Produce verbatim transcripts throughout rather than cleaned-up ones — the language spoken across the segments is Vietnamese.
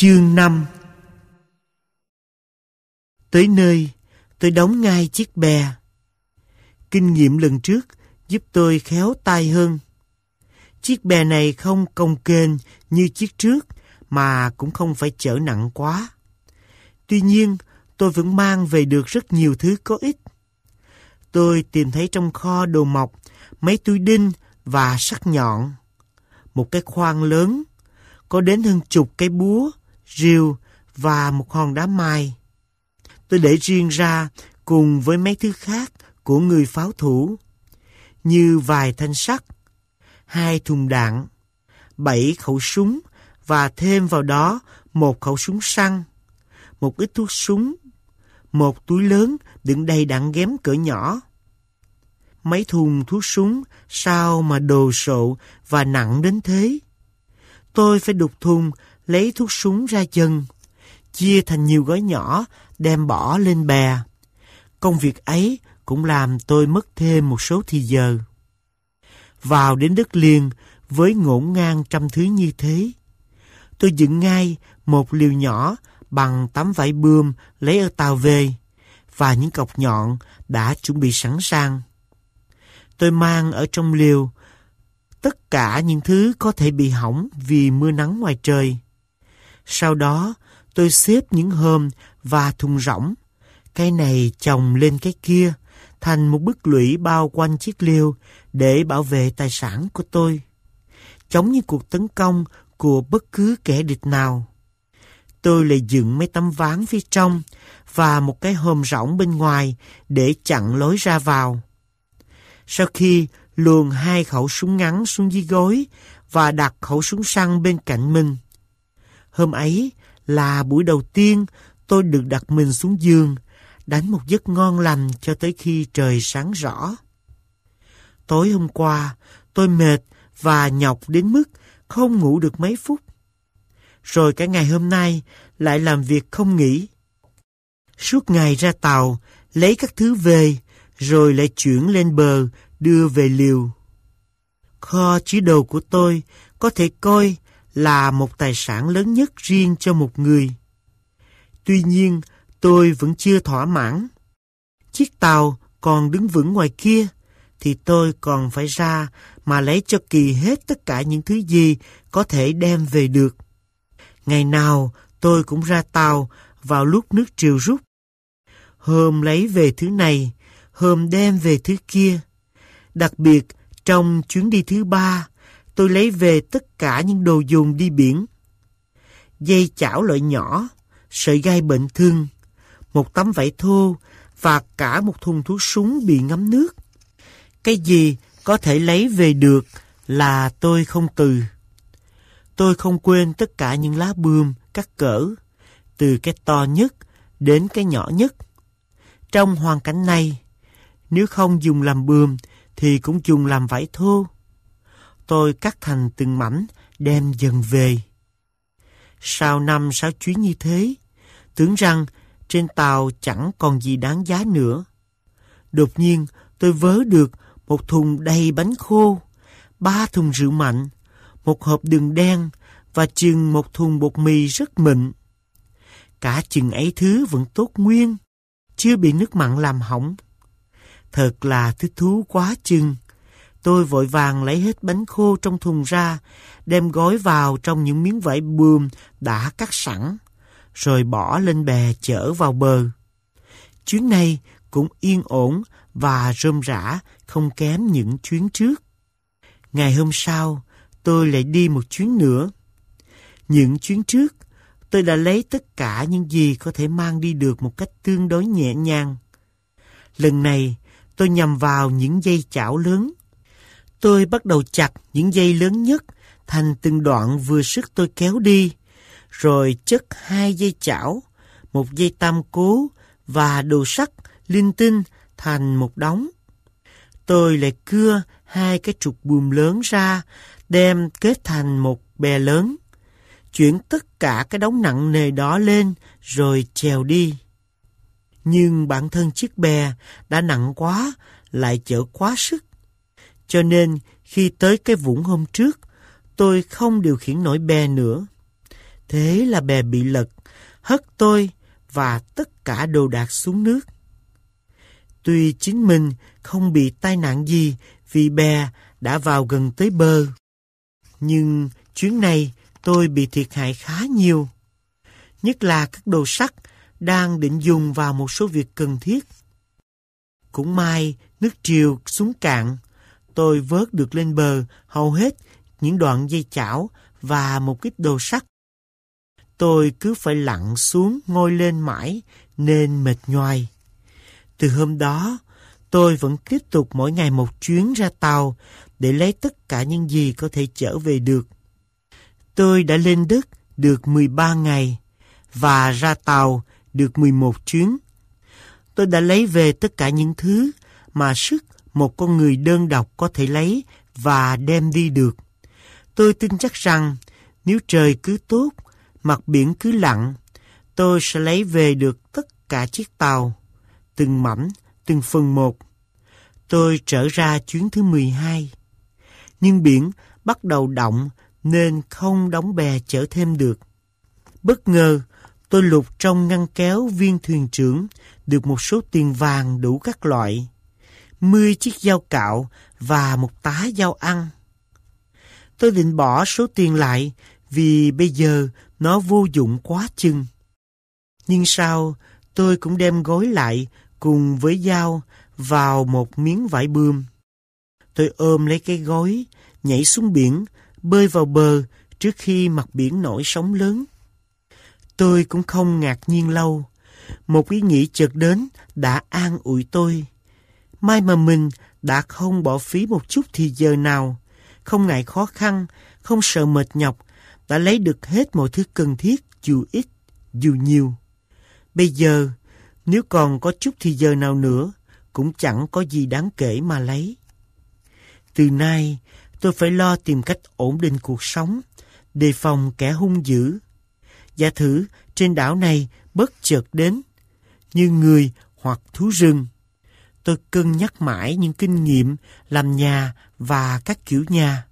Chương năm. Tới nơi, tôi đóng ngay chiếc bè. Kinh nghiệm lần trước giúp tôi khéo tay hơn. Chiếc bè này không cồng kềnh như chiếc trước, mà cũng không phải chở nặng quá. Tuy nhiên, tôi vẫn mang về được rất nhiều thứ có ích. Tôi tìm thấy trong kho đồ mộc mấy túi đinh và sắt nhọn, một cái khoan lớn, có đến hơn chục cái búa, rìu và một hòn đá mai. Tôi để riêng ra cùng với mấy thứ khác của người pháo thủ, như vài thanh sắt, hai thùng đạn, bảy khẩu súng và thêm vào đó một khẩu súng săn, một ít thuốc súng, một túi lớn đựng đầy đạn ghém cỡ nhỏ. Mấy thùng thuốc súng sao mà đồ sộ và nặng đến thế? Tôi phải đục thùng, lấy thuốc súng ra chân, chia thành nhiều gói nhỏ, đem bỏ lên bè. Công việc ấy cũng làm tôi mất thêm một số thì giờ. Vào đến đất liền với ngổn ngang trăm thứ như thế, tôi dựng ngay một liều nhỏ bằng tấm vải bươm lấy ở tàu về và những cọc nhọn đã chuẩn bị sẵn sàng. Tôi mang ở trong liều tất cả những thứ có thể bị hỏng vì mưa nắng ngoài trời. Sau đó, tôi xếp những hòm và thùng rỗng, cái này chồng lên cái kia, thành một bức lũy bao quanh chiếc liều để bảo vệ tài sản của tôi, chống những cuộc tấn công của bất cứ kẻ địch nào. Tôi lại dựng mấy tấm ván phía trong và một cái hòm rỗng bên ngoài để chặn lối ra vào. Sau khi luồn hai khẩu súng ngắn xuống dưới gối và đặt khẩu súng săn bên cạnh mình. Hôm ấy là buổi đầu tiên tôi được đặt mình xuống giường, đánh một giấc ngon lành cho tới khi trời sáng rõ. Tối hôm qua, tôi mệt và nhọc đến mức không ngủ được mấy phút. Rồi cả ngày hôm nay lại làm việc không nghỉ. Suốt ngày ra tàu, lấy các thứ về, rồi lại chuyển lên bờ, đưa về liều. Kho chứa đồ của tôi có thể coi là một tài sản lớn nhất riêng cho một người. Tuy nhiên, tôi vẫn chưa thỏa mãn. Chiếc tàu còn đứng vững ngoài kia, thì tôi còn phải ra mà lấy cho kỳ hết tất cả những thứ gì có thể đem về được. Ngày nào tôi cũng ra tàu vào lúc nước triều rút. Hôm lấy về thứ này, hôm đem về thứ kia. Đặc biệt, trong chuyến đi thứ ba, tôi lấy về tất cả những đồ dùng đi biển. Dây chảo loại nhỏ, sợi gai bệnh thương, một tấm vải thô và cả một thùng thuốc súng bị ngấm nước. Cái gì có thể lấy về được là tôi không từ. Tôi không quên tất cả những lá bươm các cỡ, từ cái to nhất đến cái nhỏ nhất. Trong hoàn cảnh này, nếu không dùng làm bươm thì cũng dùng làm vải thô. Tôi cắt thành từng mảnh đem dần về. Sau năm sáu chuyến như thế, tưởng rằng trên tàu chẳng còn gì đáng giá nữa. Đột nhiên tôi vớ được một thùng đầy bánh khô, ba thùng rượu mạnh, một hộp đường đen và chừng một thùng bột mì rất mịn. Cả chừng ấy thứ vẫn tốt nguyên, chưa bị nước mặn làm hỏng. Thật là thích thú quá chừng. Tôi vội vàng lấy hết bánh khô trong thùng ra, đem gói vào trong những miếng vải bươm đã cắt sẵn, rồi bỏ lên bè chở vào bờ. Chuyến này cũng yên ổn và rôm rả không kém những chuyến trước. Ngày hôm sau, tôi lại đi một chuyến nữa. Những chuyến trước, tôi đã lấy tất cả những gì có thể mang đi được một cách tương đối nhẹ nhàng. Lần này, tôi nhằm vào những dây chảo lớn. Tôi bắt đầu chặt những dây lớn nhất thành từng đoạn vừa sức tôi kéo đi, rồi chất hai dây chảo, một dây tam cố và đồ sắt linh tinh thành một đống. Tôi lại cưa hai cái trục buồm lớn ra, đem kết thành một bè lớn, chuyển tất cả cái đống nặng nề đó lên rồi chèo đi. Nhưng bản thân chiếc bè đã nặng quá, lại chở quá sức. Cho nên khi tới cái vũng hôm trước, tôi không điều khiển nổi bè nữa. Thế là bè bị lật, hất tôi và tất cả đồ đạc xuống nước. Tuy chính mình không bị tai nạn gì vì bè đã vào gần tới bờ, nhưng chuyến này tôi bị thiệt hại khá nhiều, nhất là các đồ sắt đang định dùng vào một số việc cần thiết. Cũng may nước triều xuống cạn, tôi vớt được lên bờ hầu hết những đoạn dây chảo và một ít đồ sắt. Tôi cứ phải lặn xuống ngồi lên mãi nên mệt nhoài. Từ hôm đó, tôi vẫn tiếp tục mỗi ngày một chuyến ra tàu để lấy tất cả những gì có thể chở về được. Tôi đã lên đất được mười ba ngày và ra tàu được mười một chuyến. Tôi đã lấy về tất cả những thứ mà sức một con người đơn độc có thể lấy và đem đi được. Tôi tin chắc rằng nếu trời cứ tốt, mặt biển cứ lặng, tôi sẽ lấy về được tất cả chiếc tàu, từng mảnh, từng phần một. Tôi trở ra chuyến thứ mười hai. Nhưng biển bắt đầu động nên không đóng bè chở thêm được. Bất ngờ, tôi lục trong ngăn kéo viên thuyền trưởng được một số tiền vàng đủ các loại, mười chiếc dao cạo và một tá dao ăn. Tôi định bỏ số tiền lại vì bây giờ nó vô dụng quá chừng. Nhưng sao tôi cũng đem gói lại cùng với dao vào một miếng vải bươm. Tôi ôm lấy cái gói, nhảy xuống biển, bơi vào bờ trước khi mặt biển nổi sóng lớn. Tôi cũng không ngạc nhiên lâu. Một ý nghĩ chợt đến đã an ủi tôi. May mà mình đã không bỏ phí một chút thì giờ nào, không ngại khó khăn, không sợ mệt nhọc, đã lấy được hết mọi thứ cần thiết, dù ít, dù nhiều. Bây giờ, nếu còn có chút thì giờ nào nữa, cũng chẳng có gì đáng kể mà lấy. Từ nay, tôi phải lo tìm cách ổn định cuộc sống, đề phòng kẻ hung dữ. Giả thử trên đảo này bất chợt đến, như người hoặc thú rừng. Tôi cân nhắc mãi những kinh nghiệm làm nhà và các kiểu nhà.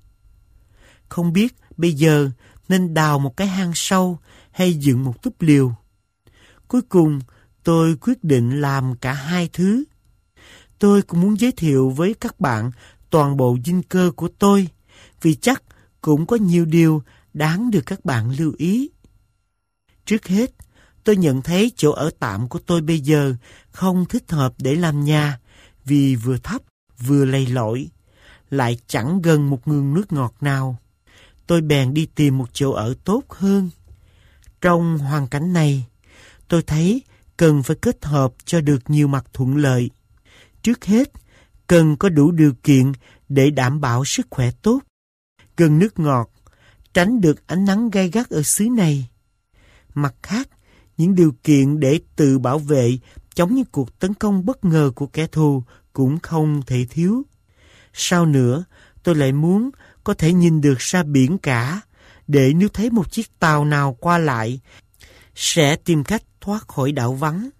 Không biết bây giờ nên đào một cái hang sâu hay dựng một túp liều. Cuối cùng, tôi quyết định làm cả hai thứ. Tôi cũng muốn giới thiệu với các bạn toàn bộ dinh cơ của tôi, vì chắc cũng có nhiều điều đáng được các bạn lưu ý. Trước hết, tôi nhận thấy chỗ ở tạm của tôi bây giờ không thích hợp để làm nhà vì vừa thấp vừa lầy lội, lại chẳng gần một nguồn nước ngọt nào. Tôi bèn đi tìm một chỗ ở tốt hơn. Trong hoàn cảnh này, tôi thấy cần phải kết hợp cho được nhiều mặt thuận lợi. Trước hết, cần có đủ điều kiện để đảm bảo sức khỏe tốt, gần nước ngọt, tránh được ánh nắng gay gắt ở xứ này. Mặt khác, những điều kiện để tự bảo vệ chống những cuộc tấn công bất ngờ của kẻ thù cũng không thể thiếu. Sau nữa, tôi lại muốn có thể nhìn được ra biển cả, để nếu thấy một chiếc tàu nào qua lại, sẽ tìm cách thoát khỏi đảo vắng.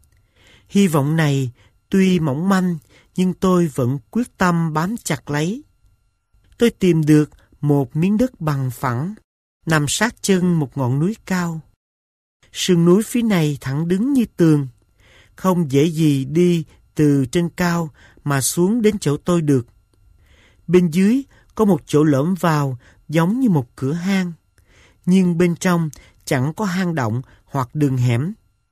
Hy vọng này tuy mỏng manh, nhưng tôi vẫn quyết tâm bám chặt lấy. Tôi tìm được một miếng đất bằng phẳng, nằm sát chân một ngọn núi cao. Sườn núi phía này thẳng đứng như tường, không dễ gì đi từ trên cao mà xuống đến chỗ tôi được. Bên dưới có một chỗ lõm vào giống như một cửa hang, nhưng bên trong chẳng có hang động hoặc đường hẻm.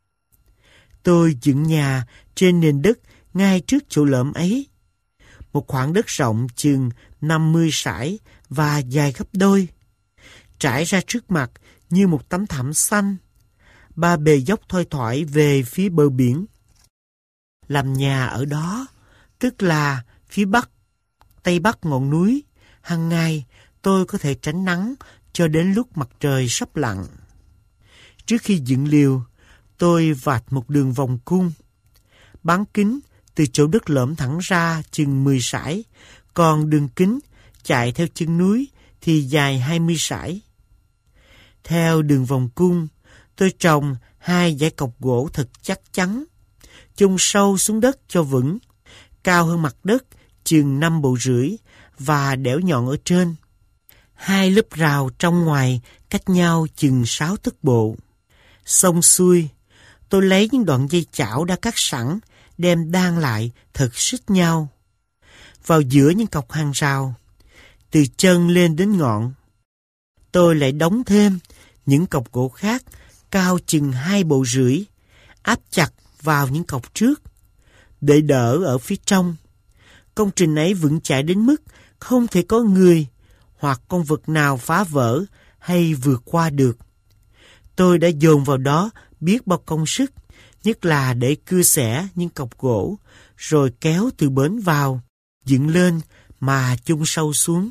Tôi dựng nhà trên nền đất ngay trước chỗ lõm ấy. Một khoảng đất rộng chừng năm mươi sải và dài gấp đôi, trải ra trước mặt như một tấm thảm xanh, ba bề dốc thoai thoải về phía bờ biển. Làm nhà ở đó, tức là phía bắc, tây bắc ngọn núi, hàng ngày tôi có thể tránh nắng cho đến lúc mặt trời sắp lặn. Trước khi dựng liều, tôi vạch một đường vòng cung. Bán kính từ chỗ đất lõm thẳng ra chừng mười sải, còn đường kính chạy theo chân núi thì dài hai mươi sải. Theo đường vòng cung, tôi trồng hai dải cọc gỗ thật chắc chắn, chôn sâu xuống đất cho vững, cao hơn mặt đất chừng năm bộ rưỡi và đẽo nhọn ở trên. Hai lớp rào trong ngoài cách nhau chừng sáu tấc bộ. Xong xuôi, tôi lấy những đoạn dây chảo đã cắt sẵn, đem đan lại thật xích nhau. Vào giữa những cọc hàng rào, từ chân lên đến ngọn, tôi lại đóng thêm những cọc gỗ khác cao chừng hai bộ rưỡi, áp chặt vào những cọc trước, để đỡ ở phía trong. Công trình ấy vững chãi đến mức không thể có người hoặc con vật nào phá vỡ hay vượt qua được. Tôi đã dồn vào đó biết bao công sức, nhất là để cưa xẻ những cọc gỗ, rồi kéo từ bến vào, dựng lên mà chôn sâu xuống.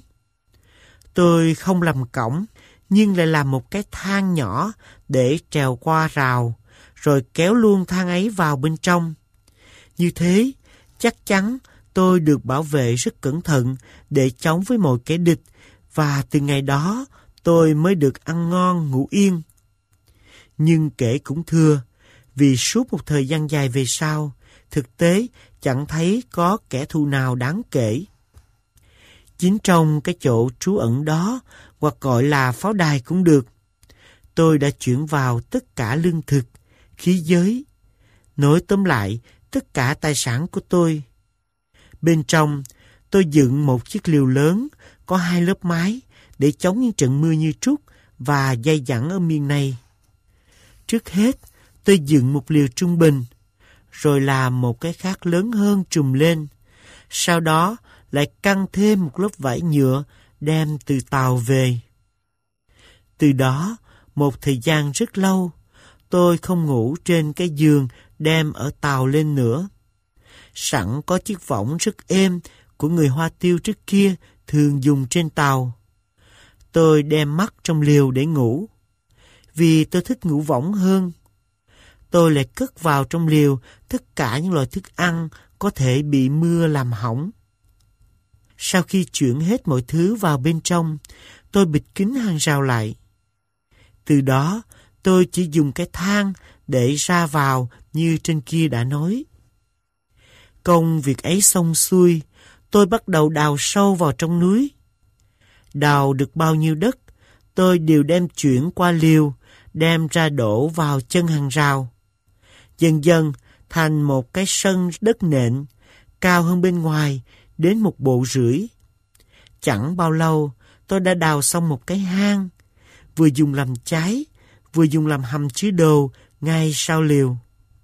Tôi không làm cổng, nhưng lại làm một cái thang nhỏ để trèo qua rào, rồi kéo luôn thang ấy vào bên trong. Như thế, chắc chắn tôi được bảo vệ rất cẩn thận để chống với mọi kẻ địch, và từ ngày đó tôi mới được ăn ngon ngủ yên. Nhưng kể cũng thưa, vì suốt một thời gian dài về sau, thực tế chẳng thấy có kẻ thù nào đáng kể. Chính trong cái chỗ trú ẩn đó, hoặc gọi là pháo đài cũng được, tôi đã chuyển vào tất cả lương thực, khí giới, nói tóm lại tất cả tài sản của tôi. Bên trong, tôi dựng một chiếc liều lớn có hai lớp mái để chống những trận mưa như trút và dai dẳng ở miền này. Trước hết, tôi dựng một liều trung bình, rồi làm một cái khác lớn hơn trùm lên. Sau đó lại căng thêm một lớp vải nhựa đem từ tàu về. Từ đó, một thời gian rất lâu, tôi không ngủ trên cái giường đem ở tàu lên nữa. Sẵn có chiếc võng rất êm của người Hoa Tiêu trước kia thường dùng trên tàu. Tôi đem mắc trong liều để ngủ, vì tôi thích ngủ võng hơn. Tôi lại cất vào trong liều tất cả những loại thức ăn có thể bị mưa làm hỏng. Sau khi chuyển hết mọi thứ vào bên trong, tôi bịt kín hàng rào lại. Từ đó, tôi chỉ dùng cái thang để ra vào như trên kia đã nói. Công việc ấy xong xuôi, tôi bắt đầu đào sâu vào trong núi. Đào được bao nhiêu đất, tôi đều đem chuyển qua liều, đem ra đổ vào chân hàng rào. Dần dần thành một cái sân đất nện, cao hơn bên ngoài đến một bộ rưỡi. Chẳng bao lâu, tôi đã đào xong một cái hang, vừa dùng làm trái, vừa dùng làm hầm chứa đồ ngay sau liều.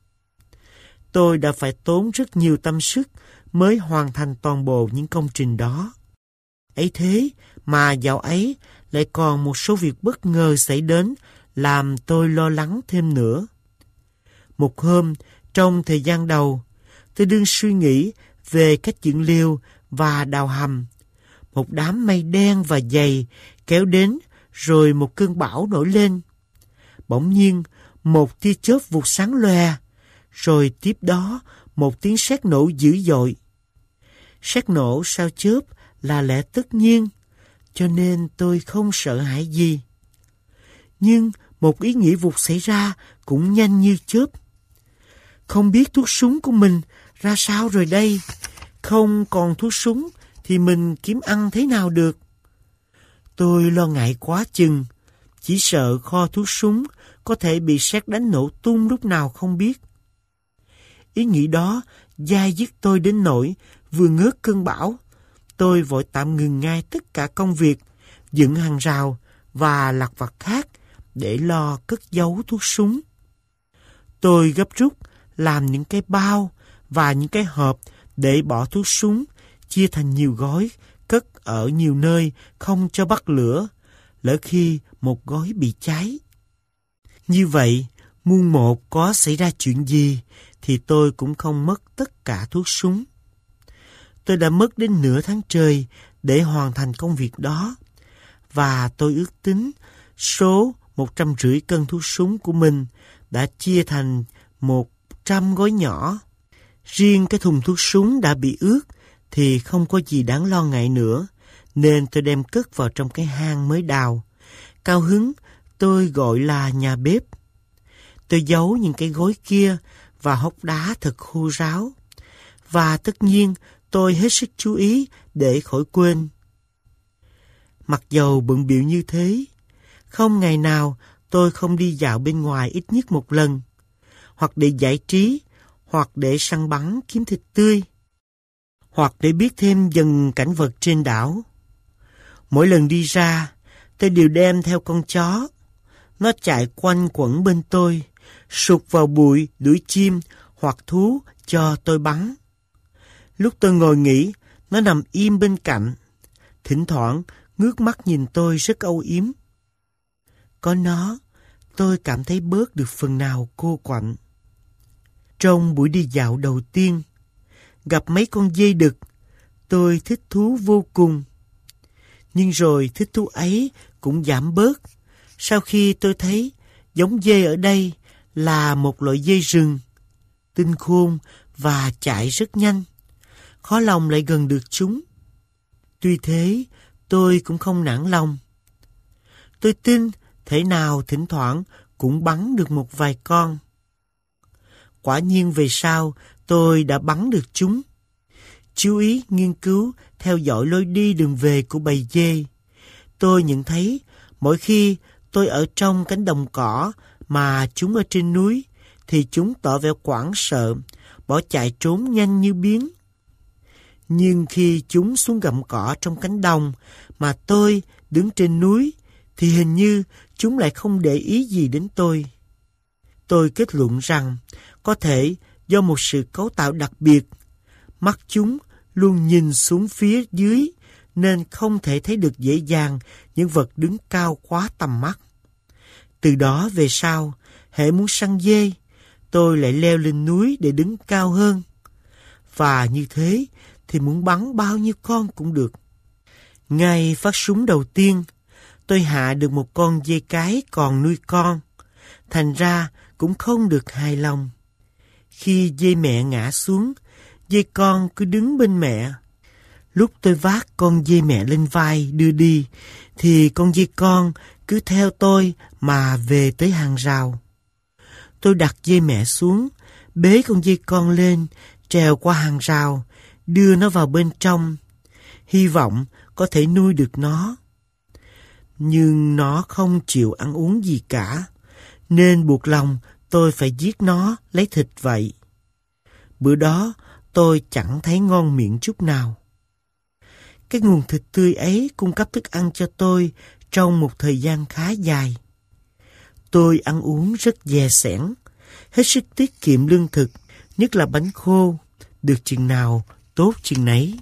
Tôi đã phải tốn rất nhiều tâm sức mới hoàn thành toàn bộ những công trình đó. Ấy thế mà dạo ấy lại còn một số việc bất ngờ xảy đến làm tôi lo lắng thêm nữa. Một hôm, trong thời gian đầu, tôi đương suy nghĩ về cách dựng liều và đào hầm. Một đám mây đen và dày kéo đến, rồi một cơn bão nổi lên. Bỗng nhiên, một tia chớp vụt sáng loè, rồi tiếp đó một tiếng sét nổ dữ dội. Sét nổ sau chớp là lẽ tất nhiên, cho nên tôi không sợ hãi gì. Nhưng một ý nghĩ vụt xảy ra cũng nhanh như chớp. Không biết thuốc súng của mình ra sao rồi đây? Không còn thuốc súng thì mình kiếm ăn thế nào được? Tôi lo ngại quá chừng, chỉ sợ kho thuốc súng có thể bị sét đánh nổ tung lúc nào không biết. Ý nghĩ đó dai dứt tôi đến nỗi vừa ngớt cơn bão, tôi vội tạm ngừng ngay tất cả công việc, dựng hàng rào và lặt vặt khác để lo cất giấu thuốc súng. Tôi gấp rút làm những cái bao và những cái hộp để bỏ thuốc súng, chia thành nhiều gói, cất ở nhiều nơi không cho bắt lửa, lỡ khi một gói bị cháy. Như vậy, muôn một có xảy ra chuyện gì thì tôi cũng không mất tất cả thuốc súng. Tôi đã mất đến nửa tháng trời để hoàn thành công việc đó, và tôi ước tính số một trăm rưỡi cân thuốc súng của mình đã chia thành một trăm gói nhỏ. Riêng cái thùng thuốc súng đã bị ướt thì không có gì đáng lo ngại nữa, nên tôi đem cất vào trong cái hang mới đào. Cao hứng, tôi gọi là nhà bếp. Tôi giấu những cái gói kia và hốc đá thật khô ráo. Và tất nhiên, tôi hết sức chú ý để khỏi quên. Mặc dầu bận bịu như thế, không ngày nào tôi không đi dạo bên ngoài ít nhất một lần, hoặc để giải trí, hoặc để săn bắn kiếm thịt tươi, hoặc để biết thêm dần cảnh vật trên đảo. Mỗi lần đi ra, tôi đều đem theo con chó. Nó chạy quanh quẩn bên tôi, sụt vào bụi đuổi chim hoặc thú cho tôi bắn. Lúc tôi ngồi nghỉ, nó nằm im bên cạnh, thỉnh thoảng ngước mắt nhìn tôi rất âu yếm. Có nó, tôi cảm thấy bớt được phần nào cô quạnh. Trong buổi đi dạo đầu tiên, gặp mấy con dê đực, tôi thích thú vô cùng. Nhưng rồi thích thú ấy cũng giảm bớt sau khi tôi thấy giống dê ở đây là một loại dê rừng, tinh khôn và chạy rất nhanh. Khó lòng lại gần được chúng. Tuy thế, tôi cũng không nản lòng. Tôi tin thể nào thỉnh thoảng cũng bắn được một vài con. Quả nhiên về sau, tôi đã bắn được chúng. Chú ý nghiên cứu, theo dõi lối đi đường về của bầy dê. Tôi nhận thấy mỗi khi tôi ở trong cánh đồng cỏ mà chúng ở trên núi, thì chúng tỏ vẻ hoảng sợ, bỏ chạy trốn nhanh như biến. Nhưng khi chúng xuống gặm cỏ trong cánh đồng mà tôi đứng trên núi, thì hình như chúng lại không để ý gì đến tôi. Tôi kết luận rằng có thể do một sự cấu tạo đặc biệt, mắt chúng luôn nhìn xuống phía dưới nên không thể thấy được dễ dàng những vật đứng cao quá tầm mắt. Từ đó về sau, hễ muốn săn dê, tôi lại leo lên núi để đứng cao hơn. Và như thế thì muốn bắn bao nhiêu con cũng được. Ngay phát súng đầu tiên, tôi hạ được một con dê cái còn nuôi con. Thành ra cũng không được hài lòng. Khi dê mẹ ngã xuống, dê con cứ đứng bên mẹ. Lúc tôi vác con dê mẹ lên vai đưa đi, thì con dê con cứ theo tôi mà về tới hàng rào. Tôi đặt dê mẹ xuống, bế con dê con lên, trèo qua hàng rào, đưa nó vào bên trong, hy vọng có thể nuôi được nó. Nhưng nó không chịu ăn uống gì cả, nên buộc lòng tôi phải giết nó lấy thịt vậy. Bữa đó tôi chẳng thấy ngon miệng chút nào. Cái nguồn thịt tươi ấy cung cấp thức ăn cho tôi trong một thời gian khá dài. Tôi ăn uống rất dè sẻn, hết sức tiết kiệm lương thực, nhất là bánh khô, được chừng nào tốt chừng nấy.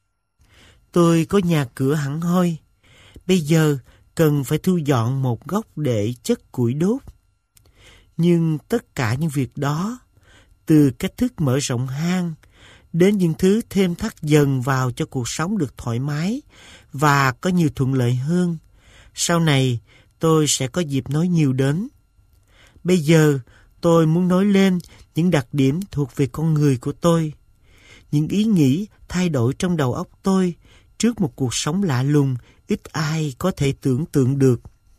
Tôi có nhà cửa hẳn hoi, bây giờ cần phải thu dọn một góc để chất củi đốt. Nhưng tất cả những việc đó, từ cách thức mở rộng hang đến những thứ thêm thắt dần vào cho cuộc sống được thoải mái và có nhiều thuận lợi hơn, sau này tôi sẽ có dịp nói nhiều đến. Bây giờ tôi muốn nói lên những đặc điểm thuộc về con người của tôi, những ý nghĩ thay đổi trong đầu óc tôi trước một cuộc sống lạ lùng ít ai có thể tưởng tượng được.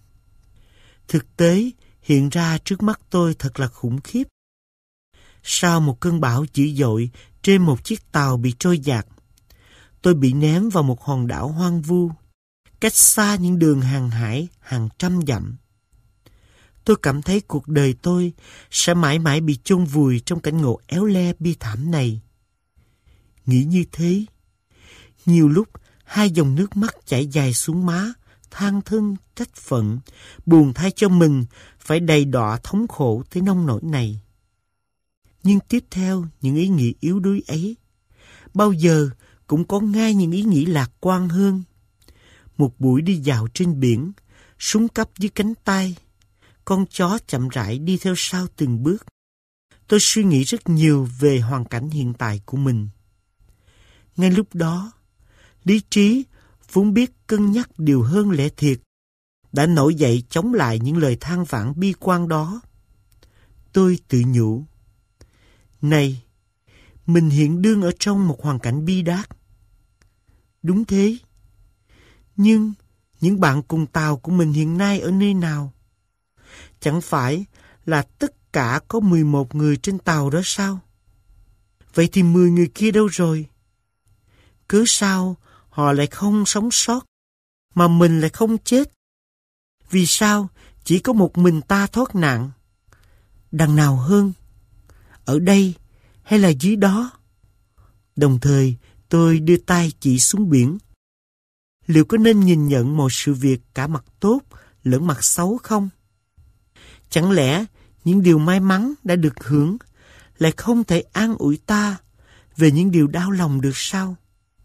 Thực tế hiện ra trước mắt tôi thật là khủng khiếp. Sau một cơn bão dữ dội trên một chiếc tàu bị trôi dạt, tôi bị ném vào một hòn đảo hoang vu, cách xa những đường hàng hải hàng trăm dặm. Tôi cảm thấy cuộc đời tôi sẽ mãi mãi bị chôn vùi trong cảnh ngộ éo le bi thảm này. Nghĩ như thế, nhiều lúc hai dòng nước mắt chảy dài xuống má, than thân trách phận, buồn thay cho mình phải đầy đọa thống khổ tới nông nỗi này. Nhưng tiếp theo những ý nghĩ yếu đuối ấy, bao giờ cũng có ngay những ý nghĩ lạc quan hơn. Một buổi đi dạo trên biển, súng cắp dưới cánh tay, con chó chậm rãi đi theo sau từng bước. Tôi suy nghĩ rất nhiều về hoàn cảnh hiện tại của mình. Ngay lúc đó, lý trí vốn biết cân nhắc điều hơn lẽ thiệt đã nổi dậy chống lại những lời than vãn bi quan đó. Tôi tự nhủ, này, mình hiện đương ở trong một hoàn cảnh bi đát. Đúng thế. Nhưng những bạn cùng tàu của mình hiện nay ở nơi nào? Chẳng phải là tất cả có mười một người trên tàu đó sao? Vậy thì mười người kia đâu rồi? Cớ sao họ lại không sống sót? mà mình lại không chết? Vì sao chỉ có một mình ta thoát nạn? Đằng nào hơn? Ở đây hay là dưới đó? Đồng thời tôi đưa tay chỉ xuống biển. Liệu có nên nhìn nhận mọi sự việc cả mặt tốt lẫn mặt xấu không? Chẳng lẽ những điều may mắn đã được hưởng lại không thể an ủi ta về những điều đau lòng được sao?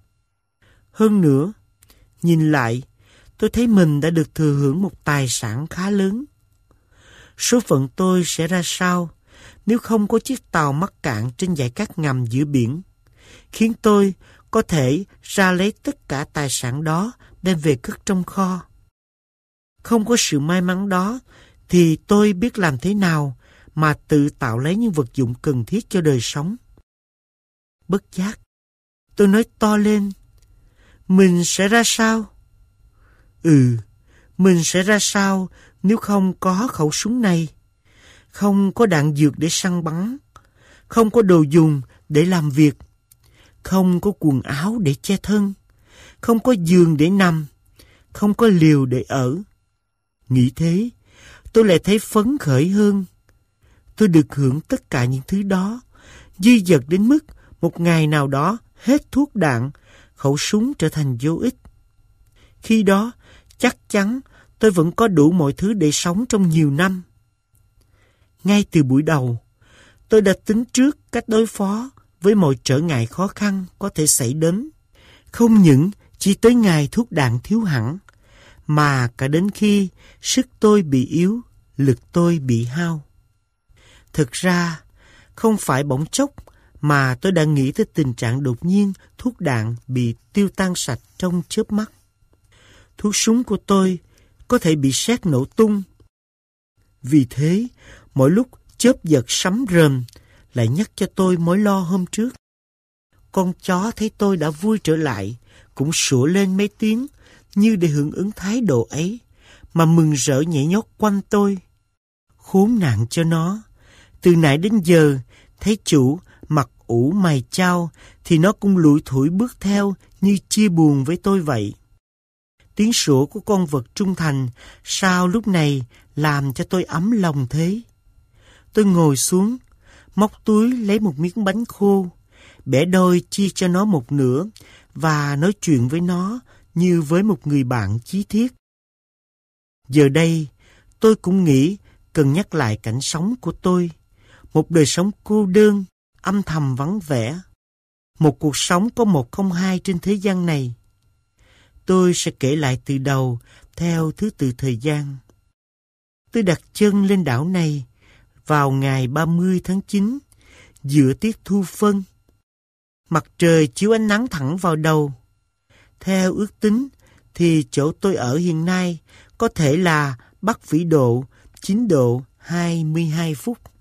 Hơn nữa, nhìn lại, tôi thấy mình đã được thừa hưởng một tài sản khá lớn. Số phận tôi sẽ ra sao nếu không có chiếc tàu mắc cạn trên dải cát ngầm giữa biển, khiến tôi có thể ra lấy tất cả tài sản đó đem về cất trong kho? Không có sự may mắn đó thì tôi biết làm thế nào mà tự tạo lấy những vật dụng cần thiết cho đời sống. Bất giác, tôi nói to lên, mình sẽ ra sao? Ừ, mình sẽ ra sao nếu không có khẩu súng này, không có đạn dược để săn bắn, không có đồ dùng để làm việc, không có quần áo để che thân, không có giường để nằm, không có liều để ở. Nghĩ thế, tôi lại thấy phấn khởi hơn. Tôi được hưởng tất cả những thứ đó, dư dật đến mức một ngày nào đó hết thuốc đạn, khẩu súng trở thành vô ích. Khi đó, chắc chắn tôi vẫn có đủ mọi thứ để sống trong nhiều năm. Ngay từ buổi đầu, tôi đã tính trước cách đối phó với mọi trở ngại khó khăn có thể xảy đến. Không những chỉ tới ngày thuốc đạn thiếu hẳn, mà cả đến khi sức tôi bị yếu, lực tôi bị hao. Thực ra, không phải bỗng chốc mà tôi đã nghĩ tới tình trạng đột nhiên thuốc đạn bị tiêu tan sạch trong chớp mắt. Thuốc súng của tôi có thể bị sét nổ tung. Vì thế, mỗi lúc chớp giật sấm rờm lại nhắc cho tôi mối lo hôm trước. Con chó thấy tôi đã vui trở lại, cũng sủa lên mấy tiếng như để hưởng ứng thái độ ấy, mà mừng rỡ nhảy nhót quanh tôi. Khốn nạn cho nó, từ nãy đến giờ thấy chủ mặt ủ mày chao thì nó cũng lủi thủi bước theo như chia buồn với tôi vậy. Tiếng sủa của con vật trung thành sao lúc này làm cho tôi ấm lòng thế? Tôi ngồi xuống, móc túi lấy một miếng bánh khô, bẻ đôi chia cho nó một nửa và nói chuyện với nó như với một người bạn chí thiết. Giờ đây, tôi cũng nghĩ cần nhắc lại cảnh sống của tôi, một đời sống cô đơn, âm thầm vắng vẻ, một cuộc sống có một không hai trên thế gian này. Tôi sẽ kể lại từ đầu theo thứ tự thời gian. Tôi đặt chân lên đảo này vào ngày ba mươi tháng chín, giữa tiết thu phân. Mặt trời chiếu ánh nắng thẳng vào đầu. Theo ước tính thì chỗ tôi ở hiện nay có thể là Bắc Vĩ Độ chín độ hai mươi hai phút.